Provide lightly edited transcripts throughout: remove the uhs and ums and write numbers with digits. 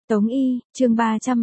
Tống Y, chương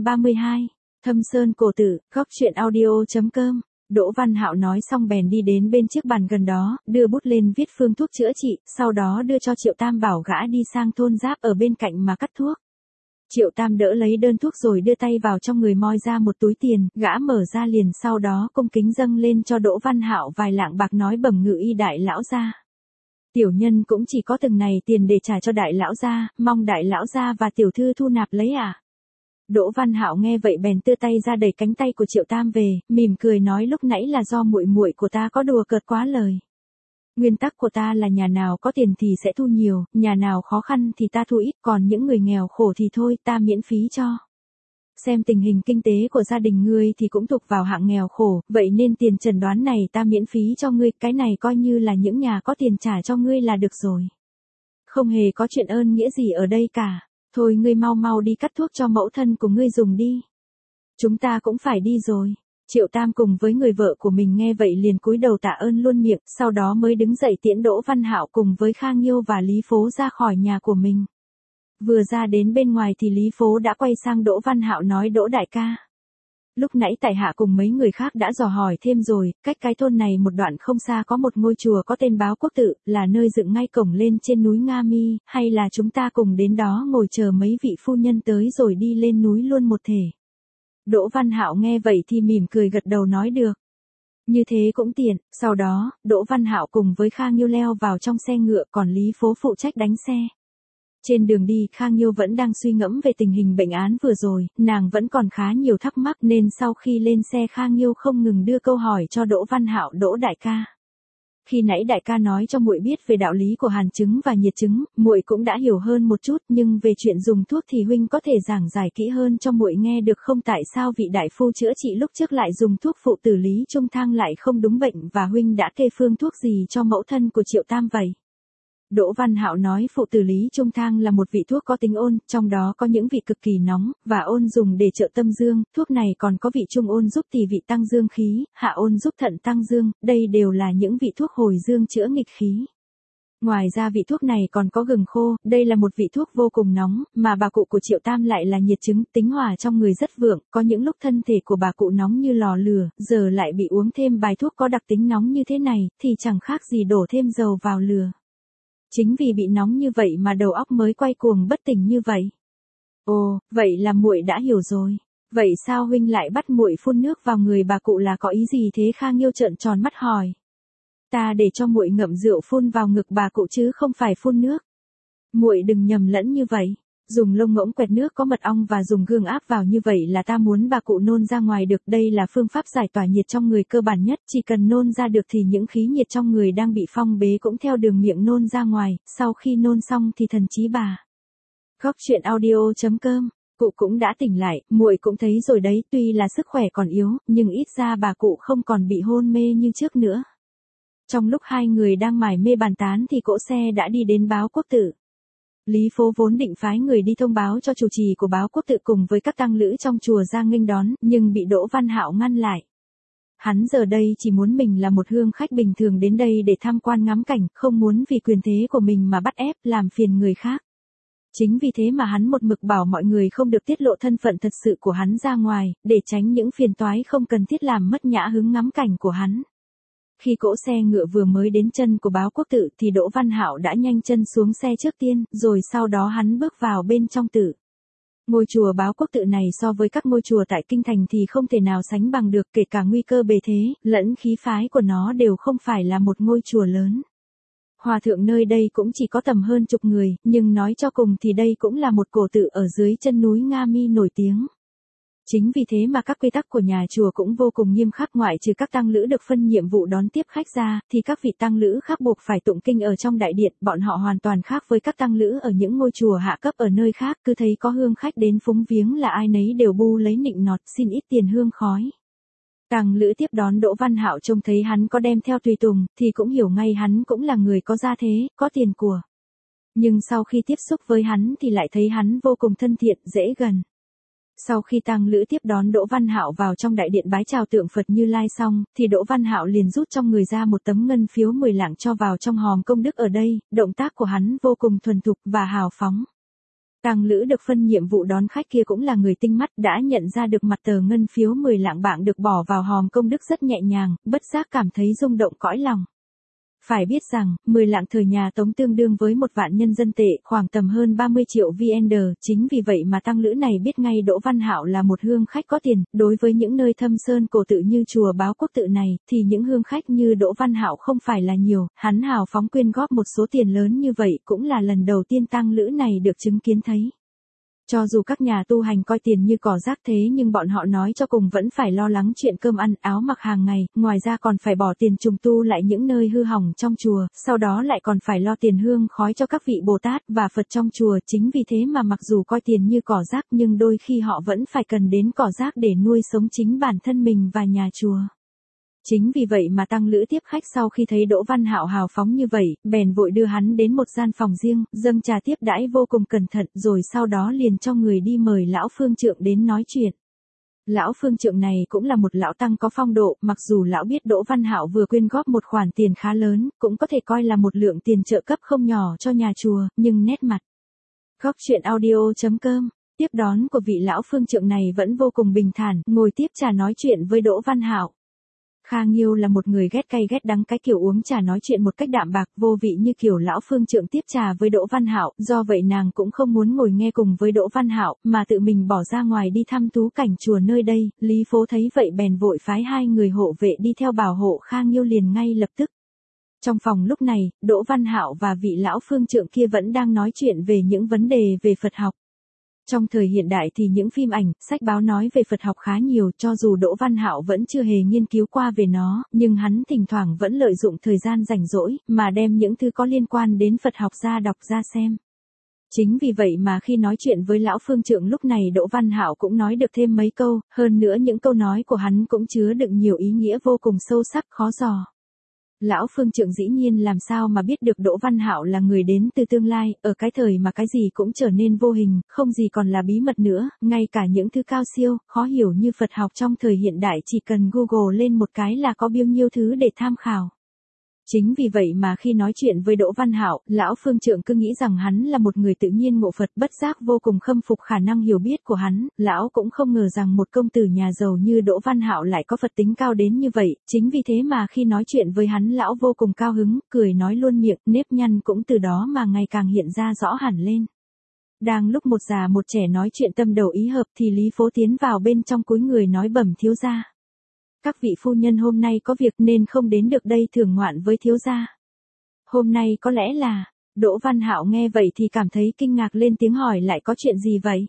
332, Thâm Sơn Cổ Tử, góc truyện audio.com. Đỗ Văn Hạo nói xong bèn đi đến bên chiếc bàn gần đó, đưa bút lên viết phương thuốc chữa trị, sau đó đưa cho Triệu Tam bảo gã đi sang thôn giáp ở bên cạnh mà cắt thuốc. Triệu Tam đỡ lấy đơn thuốc rồi đưa tay vào trong người moi ra một túi tiền, gã mở ra liền sau đó cung kính dâng lên cho Đỗ Văn Hạo vài lạng bạc nói bẩm Ngự Y đại lão gia. Tiểu nhân cũng chỉ có từng này tiền để trả cho đại lão gia, mong đại lão gia và tiểu thư thu nạp lấy à. Đỗ Văn Hạo nghe vậy bèn đưa tay ra đẩy cánh tay của Triệu Tam về, mỉm cười nói lúc nãy là do muội muội của ta có đùa cợt quá lời. Nguyên tắc của ta là nhà nào có tiền thì sẽ thu nhiều, nhà nào khó khăn thì ta thu ít, còn những người nghèo khổ thì thôi ta miễn phí cho. Xem tình hình kinh tế của gia đình ngươi thì cũng thuộc vào hạng nghèo khổ, vậy nên tiền chẩn đoán này ta miễn phí cho ngươi, cái này coi như là những nhà có tiền trả cho ngươi là được rồi. Không hề có chuyện ơn nghĩa gì ở đây cả, thôi ngươi mau mau đi cắt thuốc cho mẫu thân của ngươi dùng đi. Chúng ta cũng phải đi rồi. Triệu Tam cùng với người vợ của mình nghe vậy liền cúi đầu tạ ơn luôn miệng, sau đó mới đứng dậy tiễn Đỗ Văn Hạo cùng với Khang Nhiêu và Lý Phố ra khỏi nhà của mình. Vừa ra đến bên ngoài thì Lý Phố đã quay sang Đỗ Văn Hạo nói Đỗ đại ca. Lúc nãy tại hạ cùng mấy người khác đã dò hỏi thêm rồi, cách cái thôn này một đoạn không xa có một ngôi chùa có tên Báo Quốc Tự, là nơi dựng ngay cổng lên trên núi Nga Mi, hay là chúng ta cùng đến đó ngồi chờ mấy vị phu nhân tới rồi đi lên núi luôn một thể. Đỗ Văn Hạo nghe vậy thì mỉm cười gật đầu nói được. Như thế cũng tiện, sau đó, Đỗ Văn Hạo cùng với Khang Nhiêu leo vào trong xe ngựa còn Lý Phố phụ trách đánh xe. Trên đường đi Khang Nhiêu vẫn đang suy ngẫm về tình hình bệnh án vừa rồi, nàng vẫn còn khá nhiều thắc mắc nên sau khi lên xe Khang Nhiêu không ngừng đưa câu hỏi cho Đỗ Văn Hạo. Đỗ đại ca. Khi nãy đại ca nói cho muội biết về đạo lý của hàn chứng và nhiệt chứng, muội cũng đã hiểu hơn một chút, nhưng về chuyện dùng thuốc thì huynh có thể giảng giải kỹ hơn cho muội nghe được không? Tại sao vị đại phu chữa trị lúc trước lại dùng thuốc phụ tử Lý Trung Thang lại không đúng bệnh và huynh đã kê phương thuốc gì cho mẫu thân của Triệu Tam vậy? Đỗ Văn Hạo nói phụ tử Lý Trung Thang là một vị thuốc có tính ôn, trong đó có những vị cực kỳ nóng, và ôn dùng để trợ tâm dương, thuốc này còn có vị trung ôn giúp tỳ vị tăng dương khí, hạ ôn giúp thận tăng dương, đây đều là những vị thuốc hồi dương chữa nghịch khí. Ngoài ra vị thuốc này còn có gừng khô, đây là một vị thuốc vô cùng nóng, mà bà cụ của Triệu Tam lại là nhiệt chứng, tính hỏa trong người rất vượng, có những lúc thân thể của bà cụ nóng như lò lửa, giờ lại bị uống thêm bài thuốc có đặc tính nóng như thế này, thì chẳng khác gì đổ thêm dầu vào lửa. Chính vì bị nóng như vậy mà đầu óc mới quay cuồng bất tỉnh như vậy. Ồ, vậy là muội đã hiểu rồi. Vậy sao huynh lại bắt muội phun nước vào người bà cụ là có ý gì thế? Khang Nhiêu trợn tròn mắt hỏi. Ta để cho muội ngậm rượu phun vào ngực bà cụ chứ không phải phun nước. Muội đừng nhầm lẫn như vậy. Dùng lông ngỗng quẹt nước có mật ong và dùng gương áp vào như vậy là ta muốn bà cụ nôn ra ngoài được. Đây là phương pháp giải tỏa nhiệt trong người cơ bản nhất, chỉ cần nôn ra được thì những khí nhiệt trong người đang bị phong bế cũng theo đường miệng nôn ra ngoài, sau khi nôn xong thì thần trí bà. Góc truyện audio.com. Cụ cũng đã tỉnh lại, muội cũng thấy rồi đấy, tuy là sức khỏe còn yếu, nhưng ít ra bà cụ không còn bị hôn mê như trước nữa. Trong lúc hai người đang mải mê bàn tán thì cỗ xe đã đi đến Báo Quốc Tự. Lý Phố vốn định phái người đi thông báo cho chủ trì của Báo Quốc Tự cùng với các tăng lữ trong chùa ra nghênh đón, nhưng bị Đỗ Văn Hạo ngăn lại. Hắn giờ đây chỉ muốn mình là một hương khách bình thường đến đây để tham quan ngắm cảnh, không muốn vì quyền thế của mình mà bắt ép, làm phiền người khác. Chính vì thế mà hắn một mực bảo mọi người không được tiết lộ thân phận thật sự của hắn ra ngoài, để tránh những phiền toái không cần thiết làm mất nhã hứng ngắm cảnh của hắn. Khi cỗ xe ngựa vừa mới đến chân của Báo Quốc Tự thì Đỗ Văn Hạo đã nhanh chân xuống xe trước tiên, rồi sau đó hắn bước vào bên trong tự. Ngôi chùa Báo Quốc Tự này so với các ngôi chùa tại Kinh Thành thì không thể nào sánh bằng được, kể cả nguy cơ bề thế, lẫn khí phái của nó đều không phải là một ngôi chùa lớn. Hòa thượng nơi đây cũng chỉ có tầm hơn chục người, nhưng nói cho cùng thì đây cũng là một cổ tự ở dưới chân núi Nga Mi nổi tiếng. Chính vì thế mà các quy tắc của nhà chùa cũng vô cùng nghiêm khắc, ngoại trừ các tăng lữ được phân nhiệm vụ đón tiếp khách ra, thì các vị tăng lữ khác buộc phải tụng kinh ở trong đại điện, bọn họ hoàn toàn khác với các tăng lữ ở những ngôi chùa hạ cấp ở nơi khác, cứ thấy có hương khách đến phúng viếng là ai nấy đều bu lấy nịnh nọt xin ít tiền hương khói. Tăng lữ tiếp đón Đỗ Văn Hạo trông thấy hắn có đem theo tùy tùng, thì cũng hiểu ngay hắn cũng là người có gia thế, có tiền của. Nhưng sau khi tiếp xúc với hắn thì lại thấy hắn vô cùng thân thiện, dễ gần. Sau khi tăng lữ tiếp đón Đỗ Văn Hạo vào trong đại điện bái chào tượng Phật Như Lai xong, thì Đỗ Văn Hạo liền rút trong người ra một tấm ngân phiếu 10 lạng cho vào trong hòm công đức ở đây, động tác của hắn vô cùng thuần thục và hào phóng. Tang Lữ được phân nhiệm vụ đón khách kia cũng là người tinh mắt, đã nhận ra được mặt tờ ngân phiếu 10 lạng bạc được bỏ vào hòm công đức rất nhẹ nhàng, bất giác cảm thấy rung động cõi lòng. Phải biết rằng, 10 lạng thời nhà Tống tương đương với 1 vạn nhân dân tệ, khoảng tầm hơn 30 triệu VN, chính vì vậy mà Tang Lữ này biết ngay Đỗ Văn Hạo là một hương khách có tiền, đối với những nơi thâm sơn cổ tự như chùa Báo Quốc tự này, thì những hương khách như Đỗ Văn Hạo không phải là nhiều, hắn hào phóng quyên góp một số tiền lớn như vậy cũng là lần đầu tiên Tang Lữ này được chứng kiến thấy. Cho dù các nhà tu hành coi tiền như cỏ rác thế nhưng bọn họ nói cho cùng vẫn phải lo lắng chuyện cơm ăn áo mặc hàng ngày, ngoài ra còn phải bỏ tiền trùng tu lại những nơi hư hỏng trong chùa, sau đó lại còn phải lo tiền hương khói cho các vị Bồ Tát và Phật trong chùa. Chính vì thế mà mặc dù coi tiền như cỏ rác nhưng đôi khi họ vẫn phải cần đến cỏ rác để nuôi sống chính bản thân mình và nhà chùa. Chính vì vậy mà Tang Lữ tiếp khách sau khi thấy Đỗ Văn Hạo hào phóng như vậy, bèn vội đưa hắn đến một gian phòng riêng, dâng trà tiếp đãi vô cùng cẩn thận, rồi sau đó liền cho người đi mời lão phương trượng đến nói chuyện. Lão phương trượng này cũng là một lão tăng có phong độ, mặc dù lão biết Đỗ Văn Hạo vừa quyên góp một khoản tiền khá lớn, cũng có thể coi là một lượng tiền trợ cấp không nhỏ cho nhà chùa, nhưng nét mặt Góc Chuyện Audio.com tiếp đón của vị lão phương trượng này vẫn vô cùng bình thản, ngồi tiếp trà nói chuyện với Đỗ Văn Hạo. Kha Nghiêu là một người ghét cay ghét đắng cái kiểu uống trà nói chuyện một cách đạm bạc vô vị như kiểu lão phương trượng tiếp trà với Đỗ Văn Hạo, do vậy nàng cũng không muốn ngồi nghe cùng với Đỗ Văn Hạo, mà tự mình bỏ ra ngoài đi thăm tú cảnh chùa nơi đây. Lý Phố thấy vậy bèn vội phái 2 người hộ vệ đi theo bảo hộ Kha Nghiêu liền ngay lập tức. Trong phòng lúc này, Đỗ Văn Hạo và vị lão phương trượng kia vẫn đang nói chuyện về những vấn đề về Phật học. Trong thời hiện đại thì những phim ảnh, sách báo nói về Phật học khá nhiều, cho dù Đỗ Văn Hạo vẫn chưa hề nghiên cứu qua về nó, nhưng hắn thỉnh thoảng vẫn lợi dụng thời gian rảnh rỗi, mà đem những thứ có liên quan đến Phật học ra đọc ra xem. Chính vì vậy mà khi nói chuyện với lão phương trượng lúc này Đỗ Văn Hạo cũng nói được thêm mấy câu, hơn nữa những câu nói của hắn cũng chứa đựng nhiều ý nghĩa vô cùng sâu sắc khó dò. Lão phương trượng dĩ nhiên làm sao mà biết được Đỗ Văn Hạo là người đến từ tương lai, ở cái thời mà cái gì cũng trở nên vô hình, không gì còn là bí mật nữa, ngay cả những thứ cao siêu, khó hiểu như Phật học trong thời hiện đại chỉ cần Google lên một cái là có bao nhiêu thứ để tham khảo. Chính vì vậy mà khi nói chuyện với Đỗ Văn Hạo, lão phương trượng cứ nghĩ rằng hắn là một người tự nhiên ngộ Phật, bất giác vô cùng khâm phục khả năng hiểu biết của hắn, lão cũng không ngờ rằng một công tử nhà giàu như Đỗ Văn Hạo lại có Phật tính cao đến như vậy, chính vì thế mà khi nói chuyện với hắn lão vô cùng cao hứng, cười nói luôn miệng, nếp nhăn cũng từ đó mà ngày càng hiện ra rõ hẳn lên. Đang lúc một già một trẻ nói chuyện tâm đầu ý hợp thì Lý Phố tiến vào bên trong cúi người nói bẩm thiếu gia. Các vị phu nhân hôm nay có việc nên không đến được đây thưởng ngoạn với thiếu gia. Hôm nay có lẽ là, Đỗ Văn Hạo nghe vậy thì cảm thấy kinh ngạc lên tiếng hỏi lại có chuyện gì vậy?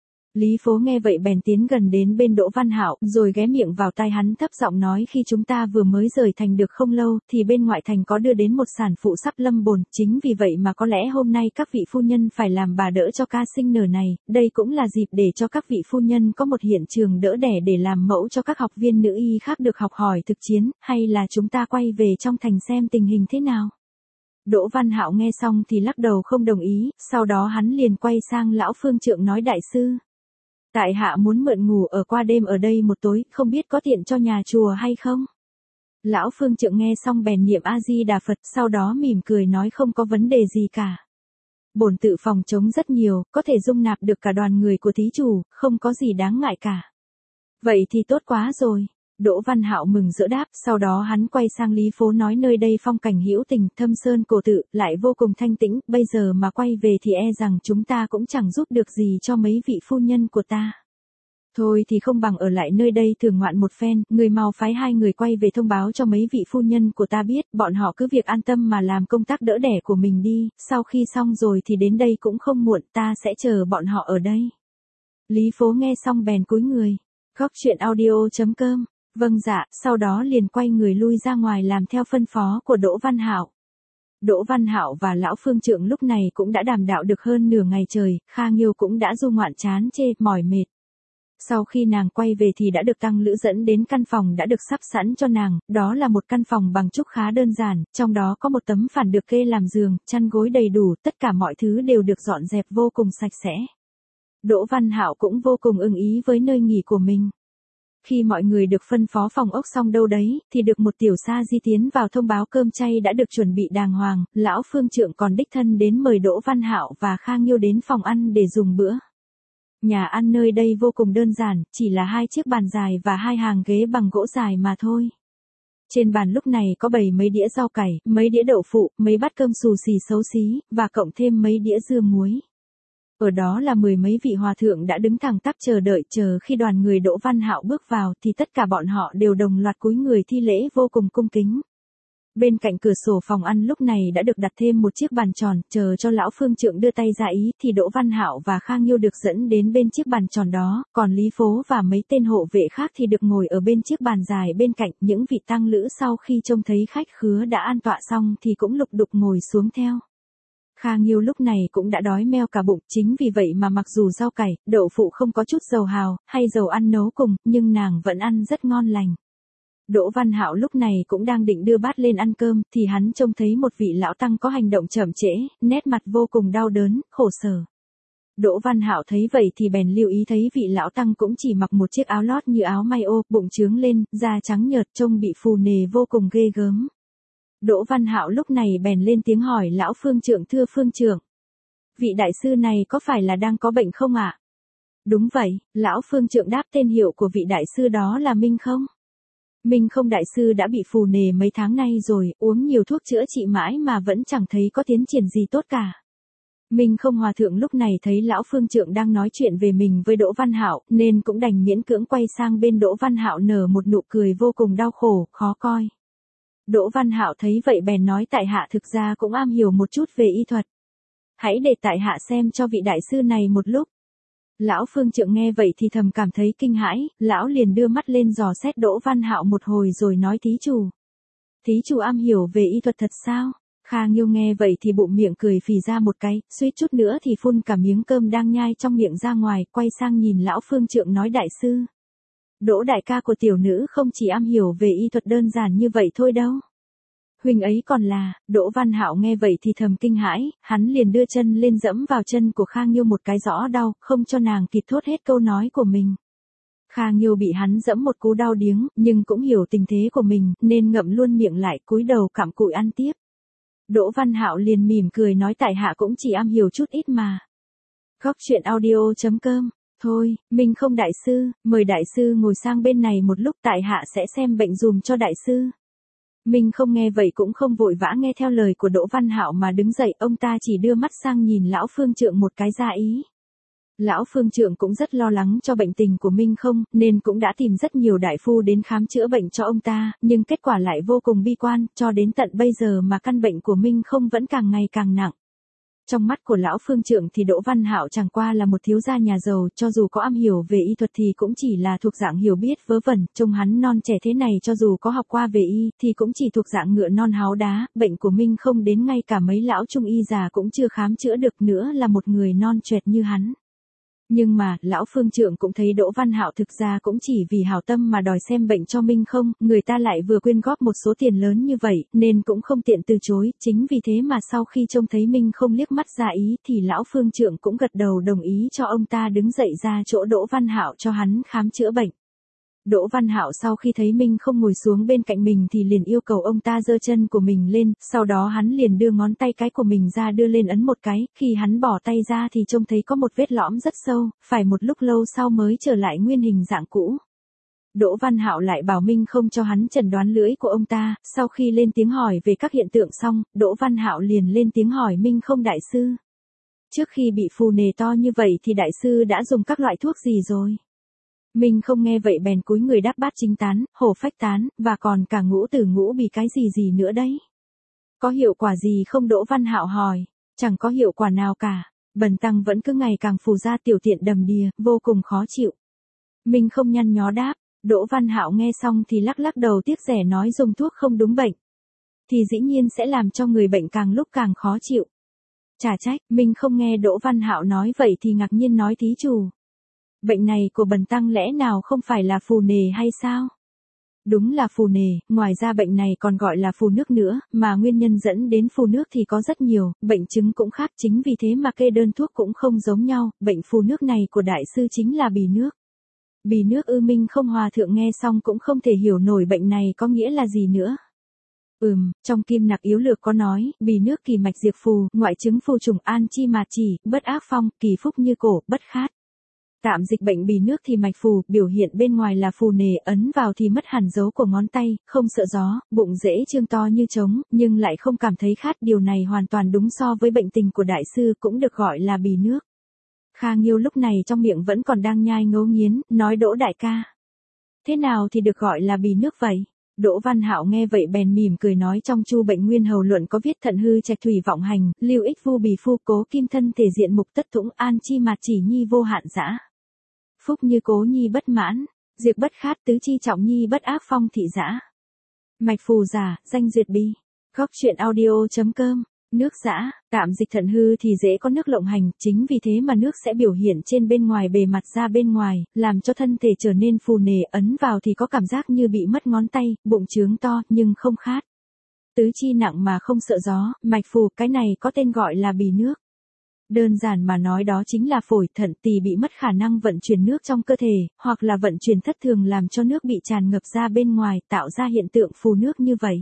Lý Phố nghe vậy bèn tiến gần đến bên Đỗ Văn Hạo, rồi ghé miệng vào tai hắn thấp giọng nói khi chúng ta vừa mới rời thành được không lâu, thì bên ngoại thành có đưa đến một sản phụ sắp lâm bồn, chính vì vậy mà có lẽ hôm nay các vị phu nhân phải làm bà đỡ cho ca sinh nở này, đây cũng là dịp để cho các vị phu nhân có một hiện trường đỡ đẻ để làm mẫu cho các học viên nữ y khác được học hỏi thực chiến, hay là chúng ta quay về trong thành xem tình hình thế nào? Đỗ Văn Hạo nghe xong thì lắc đầu không đồng ý, sau đó hắn liền quay sang lão phương trượng nói đại sư. Tại hạ muốn mượn ngủ ở qua đêm ở đây một tối, không biết có tiện cho nhà chùa hay không? Lão phương trượng nghe xong bèn niệm A-di-đà Phật, sau đó mỉm cười nói không có vấn đề gì cả. Bổn tự phòng trống rất nhiều, có thể dung nạp được cả đoàn người của thí chủ, không có gì đáng ngại cả. Vậy thì tốt quá rồi. Đỗ Văn Hạo mừng rỡ đáp, sau đó hắn quay sang Lý Phố nói nơi đây phong cảnh hữu tình, thâm sơn cổ tự, lại vô cùng thanh tĩnh, bây giờ mà quay về thì e rằng chúng ta cũng chẳng giúp được gì cho mấy vị phu nhân của ta. Thôi thì không bằng ở lại nơi đây thưởng ngoạn một phen, người mau phái 2 người quay về thông báo cho mấy vị phu nhân của ta biết, bọn họ cứ việc an tâm mà làm công tác đỡ đẻ của mình đi, sau khi xong rồi thì đến đây cũng không muộn, ta sẽ chờ bọn họ ở đây. Lý Phố nghe xong bèn cúi người. Góc Chuyện Audio.com Vâng dạ, sau đó liền quay người lui ra ngoài làm theo phân phó của Đỗ Văn Hạo. Đỗ Văn Hạo và lão phương trượng lúc này cũng đã đàm đạo được hơn nửa ngày trời, Kha Nghiêu cũng đã du ngoạn chán chê, mỏi mệt. Sau khi nàng quay về thì đã được Tăng Lữ dẫn đến căn phòng đã được sắp sẵn cho nàng, đó là một căn phòng bằng trúc khá đơn giản, trong đó có một tấm phản được kê làm giường, chăn gối đầy đủ, tất cả mọi thứ đều được dọn dẹp vô cùng sạch sẽ. Đỗ Văn Hạo cũng vô cùng ưng ý với nơi nghỉ của mình. Khi mọi người được phân phó phòng ốc xong đâu đấy, thì được một tiểu sa di tiến vào thông báo cơm chay đã được chuẩn bị đàng hoàng, lão phương trượng còn đích thân đến mời Đỗ Văn Hạo và Kha Nghiêu đến phòng ăn để dùng bữa. Nhà ăn nơi đây vô cùng đơn giản, chỉ là 2 chiếc bàn dài và 2 hàng ghế bằng gỗ dài mà thôi. Trên bàn lúc này có bày mấy đĩa rau cải, mấy đĩa đậu phụ, mấy bát cơm xù xì xấu xí, và cộng thêm mấy đĩa dưa muối. Ở đó là 10 mấy vị hòa thượng đã đứng thẳng tắp chờ đợi, chờ khi đoàn người Đỗ Văn Hạo bước vào thì tất cả bọn họ đều đồng loạt cúi người thi lễ vô cùng cung kính. Bên cạnh cửa sổ phòng ăn lúc này đã được đặt thêm một chiếc bàn tròn, chờ cho lão phương trượng đưa tay ra ý thì Đỗ Văn Hạo và Kha Nghiêu được dẫn đến bên chiếc bàn tròn đó, còn Lý Phố và mấy tên hộ vệ khác thì được ngồi ở bên chiếc bàn dài bên cạnh. Những vị tăng lữ sau khi trông thấy khách khứa đã an tọa xong thì cũng lục đục ngồi xuống theo. Kha Nghiêu lúc này cũng đã đói meo cả bụng, chính vì vậy mà mặc dù rau cải, đậu phụ không có chút dầu hào hay dầu ăn nấu cùng, nhưng nàng vẫn ăn rất ngon lành. Đỗ Văn Hạo lúc này cũng đang định đưa bát lên ăn cơm, thì hắn trông thấy một vị lão tăng có hành động chậm trễ, nét mặt vô cùng đau đớn, khổ sở. Đỗ Văn Hạo thấy vậy thì bèn lưu ý thấy vị lão tăng cũng chỉ mặc một chiếc áo lót như áo may ô, bụng trướng lên, da trắng nhợt trông bị phù nề vô cùng ghê gớm. Đỗ Văn Hạo lúc này bèn lên tiếng hỏi lão phương trượng: thưa phương trượng, vị đại sư này có phải là đang có bệnh không ạ? Đúng vậy, lão phương trượng đáp. Tên hiệu của vị đại sư đó là Minh Không. Minh Không đại sư đã bị phù nề mấy tháng nay rồi, uống nhiều thuốc chữa trị mãi mà vẫn chẳng thấy có tiến triển gì tốt cả. Minh Không hòa thượng lúc này thấy lão phương trượng đang nói chuyện về mình với Đỗ Văn Hạo, nên cũng đành miễn cưỡng quay sang bên Đỗ Văn Hạo nở một nụ cười vô cùng đau khổ, khó coi. Đỗ Văn Hạo thấy vậy bèn nói: tại hạ thực ra cũng am hiểu một chút về y thuật. Hãy để tại hạ xem cho vị đại sư này một lúc. Lão phương trượng nghe vậy thì thầm cảm thấy kinh hãi, lão liền đưa mắt lên dò xét Đỗ Văn Hạo một hồi rồi nói: thí chủ. Thí chủ am hiểu về y thuật thật sao? Kha Nghiêu nghe vậy thì bụng miệng cười phì ra một cái, suýt chút nữa thì phun cả miếng cơm đang nhai trong miệng ra ngoài, quay sang nhìn lão phương trượng nói: đại sư, Đỗ đại ca của tiểu nữ không chỉ am hiểu về y thuật đơn giản như vậy thôi đâu. Huynh ấy còn là. Đỗ Văn Hạo nghe vậy thì thầm kinh hãi, hắn liền đưa chân lên dẫm vào chân của Kha Nghiêu một cái rõ đau, không cho nàng kịp thốt hết câu nói của mình. Kha Nghiêu bị hắn dẫm một cú đau điếng, nhưng cũng hiểu tình thế của mình, nên ngậm luôn miệng lại, cúi đầu cặm cụi ăn tiếp. Đỗ Văn Hạo liền mỉm cười nói: tại hạ cũng chỉ am hiểu chút ít mà. Góc truyện audio.com. Thôi, Minh Không đại sư, mời đại sư ngồi sang bên này một lúc, tại hạ sẽ xem bệnh dùm cho đại sư. Minh Không nghe vậy cũng không vội vã nghe theo lời của Đỗ Văn Hạo mà đứng dậy, ông ta chỉ đưa mắt sang nhìn lão phương trượng một cái ra ý. Lão phương trượng cũng rất lo lắng cho bệnh tình của Minh Không, nên cũng đã tìm rất nhiều đại phu đến khám chữa bệnh cho ông ta, nhưng kết quả lại vô cùng bi quan, cho đến tận bây giờ mà căn bệnh của Minh Không vẫn càng ngày càng nặng. Trong mắt của lão phương trượng thì Đỗ Văn Hạo chẳng qua là một thiếu gia nhà giàu, cho dù có am hiểu về y thuật thì cũng chỉ là thuộc dạng hiểu biết vớ vẩn, trông hắn non trẻ thế này cho dù có học qua về y thì cũng chỉ thuộc dạng ngựa non háo đá, bệnh của Minh Không đến ngay cả mấy lão trung y già cũng chưa khám chữa được nữa là một người non choẹt như hắn. Nhưng mà, lão phương trượng cũng thấy Đỗ Văn Hạo thực ra cũng chỉ vì hảo tâm mà đòi xem bệnh cho Minh Không, người ta lại vừa quyên góp một số tiền lớn như vậy, nên cũng không tiện từ chối, chính vì thế mà sau khi trông thấy Minh Không liếc mắt ra ý thì lão phương trượng cũng gật đầu đồng ý cho ông ta đứng dậy ra chỗ Đỗ Văn Hạo cho hắn khám chữa bệnh. Đỗ Văn Hạo sau khi thấy Minh Không ngồi xuống bên cạnh mình thì liền yêu cầu ông ta giơ chân của mình lên, sau đó hắn liền đưa ngón tay cái của mình ra đưa lên ấn một cái, khi hắn bỏ tay ra thì trông thấy có một vết lõm rất sâu, phải một lúc lâu sau mới trở lại nguyên hình dạng cũ. Đỗ Văn Hạo lại bảo Minh Không cho hắn chẩn đoán lưỡi của ông ta, sau khi lên tiếng hỏi về các hiện tượng xong, Đỗ Văn Hạo liền lên tiếng hỏi Minh Không đại sư. Trước khi bị phù nề to như vậy thì đại sư đã dùng các loại thuốc gì rồi? Minh Không nghe vậy bèn cúi người đáp: bát chính tán, hổ phách tán, và còn cả ngũ tử ngũ bì cái gì nữa đấy. Có hiệu quả gì không? Đỗ Văn Hạo hỏi. Chẳng có hiệu quả nào cả. Bần tăng vẫn cứ ngày càng phù ra tiểu tiện đầm đìa, vô cùng khó chịu. Minh Không nhăn nhó đáp. Đỗ Văn Hạo nghe xong thì lắc lắc đầu tiếc rẻ nói: dùng thuốc không đúng bệnh thì dĩ nhiên sẽ làm cho người bệnh càng lúc càng khó chịu. Chả trách. Minh Không nghe Đỗ Văn Hạo nói vậy thì ngạc nhiên nói: thí chủ, bệnh này của bần tăng lẽ nào không phải là phù nề hay sao? Đúng là phù nề, ngoài ra bệnh này còn gọi là phù nước nữa, mà nguyên nhân dẫn đến phù nước thì có rất nhiều, bệnh chứng cũng khác, chính vì thế mà kê đơn thuốc cũng không giống nhau, bệnh phù nước này của đại sư chính là bì nước. Bì nước ư? Minh không hòa thượng nghe xong cũng không thể hiểu nổi bệnh này có nghĩa là gì nữa. Trong Kim Nặc Yếu Lược có nói, bì nước kỳ mạch diệt phù, ngoại chứng phù trùng an chi mạt chỉ, bất ác phong, kỳ phúc như cổ, bất khát. Tạm dịch bệnh bì nước thì mạch phù, biểu hiện bên ngoài là phù nề, ấn vào thì mất hẳn dấu của ngón tay, không sợ gió, bụng dễ trương to như trống, nhưng lại không cảm thấy khát. Điều này hoàn toàn đúng so với bệnh tình của đại sư, cũng được gọi là bì nước. Kha Nghiêu lúc này trong miệng vẫn còn đang nhai ngấu nghiến, nói: Đỗ đại ca, thế nào thì được gọi là bì nước vậy? Đỗ Văn Hạo nghe vậy bèn mỉm cười nói: trong Chu Bệnh Nguyên Hầu Luận có viết thận hư trạch thủy vọng hành, lưu ích vu bì phu, cố kim thân thể diện mục tất thũng, an chi mạt chỉ nhi vô hạn dã. Phúc như cố nhi bất mãn, diệt bất khát, tứ chi trọng nhi bất ác phong thị dã. Mạch phù giả, danh duyệt bi. Góc truyện audio.com. Nước dã, tạm dịch thận hư thì dễ có nước lộng hành, chính vì thế mà nước sẽ biểu hiện trên bên ngoài bề mặt ra bên ngoài, làm cho thân thể trở nên phù nề, ấn vào thì có cảm giác như bị mất ngón tay, bụng trướng to nhưng không khát. Tứ chi nặng mà không sợ gió, mạch phù, cái này có tên gọi là bì nước. Đơn giản mà nói đó chính là phổi, thận, tỳ bị mất khả năng vận chuyển nước trong cơ thể, hoặc là vận chuyển thất thường làm cho nước bị tràn ngập ra bên ngoài, tạo ra hiện tượng phù nước như vậy.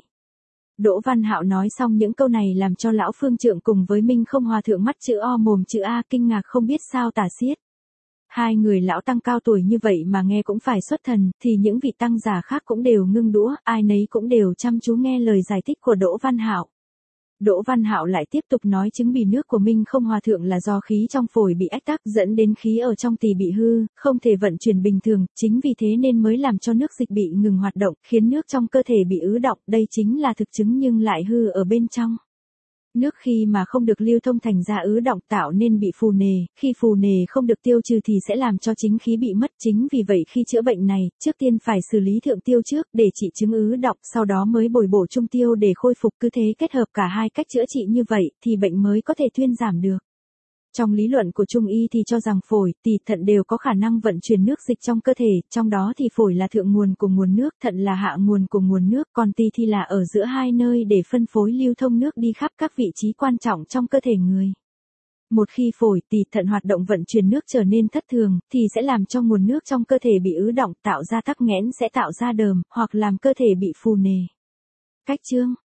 Đỗ Văn Hạo nói xong những câu này làm cho lão phương trượng cùng với Minh không hòa thượng mắt chữ O mồm chữ A, kinh ngạc không biết sao tả xiết. Hai người lão tăng cao tuổi như vậy mà nghe cũng phải xuất thần, thì những vị tăng già khác cũng đều ngưng đũa, ai nấy cũng đều chăm chú nghe lời giải thích của Đỗ Văn Hạo. Đỗ Văn Hạo lại tiếp tục nói chứng bì nước của Minh không hòa thượng là do khí trong phổi bị ách tắc, dẫn đến khí ở trong tỳ bị hư, không thể vận chuyển bình thường, chính vì thế nên mới làm cho nước dịch bị ngừng hoạt động, khiến nước trong cơ thể bị ứ đọng, đây chính là thực chứng nhưng lại hư ở bên trong. Nước khi mà không được lưu thông thành ra ứ đọng, tạo nên bị phù nề, khi phù nề không được tiêu trừ thì sẽ làm cho chính khí bị mất. Chính vì vậy khi chữa bệnh này, trước tiên phải xử lý thượng tiêu trước để trị chứng ứ đọng, sau đó mới bồi bổ trung tiêu để khôi phục, cứ thế kết hợp cả hai cách chữa trị như vậy thì bệnh mới có thể thuyên giảm được. Trong lý luận của Trung y thì cho rằng phổi, tỳ, thận đều có khả năng vận chuyển nước dịch trong cơ thể, trong đó thì phổi là thượng nguồn của nguồn nước, thận là hạ nguồn của nguồn nước, còn tỳ thì là ở giữa hai nơi để phân phối lưu thông nước đi khắp các vị trí quan trọng trong cơ thể người. Một khi phổi, tỳ, thận hoạt động vận chuyển nước trở nên thất thường, thì sẽ làm cho nguồn nước trong cơ thể bị ứ đọng, tạo ra tắc nghẽn, sẽ tạo ra đờm, hoặc làm cơ thể bị phù nề. Cách chương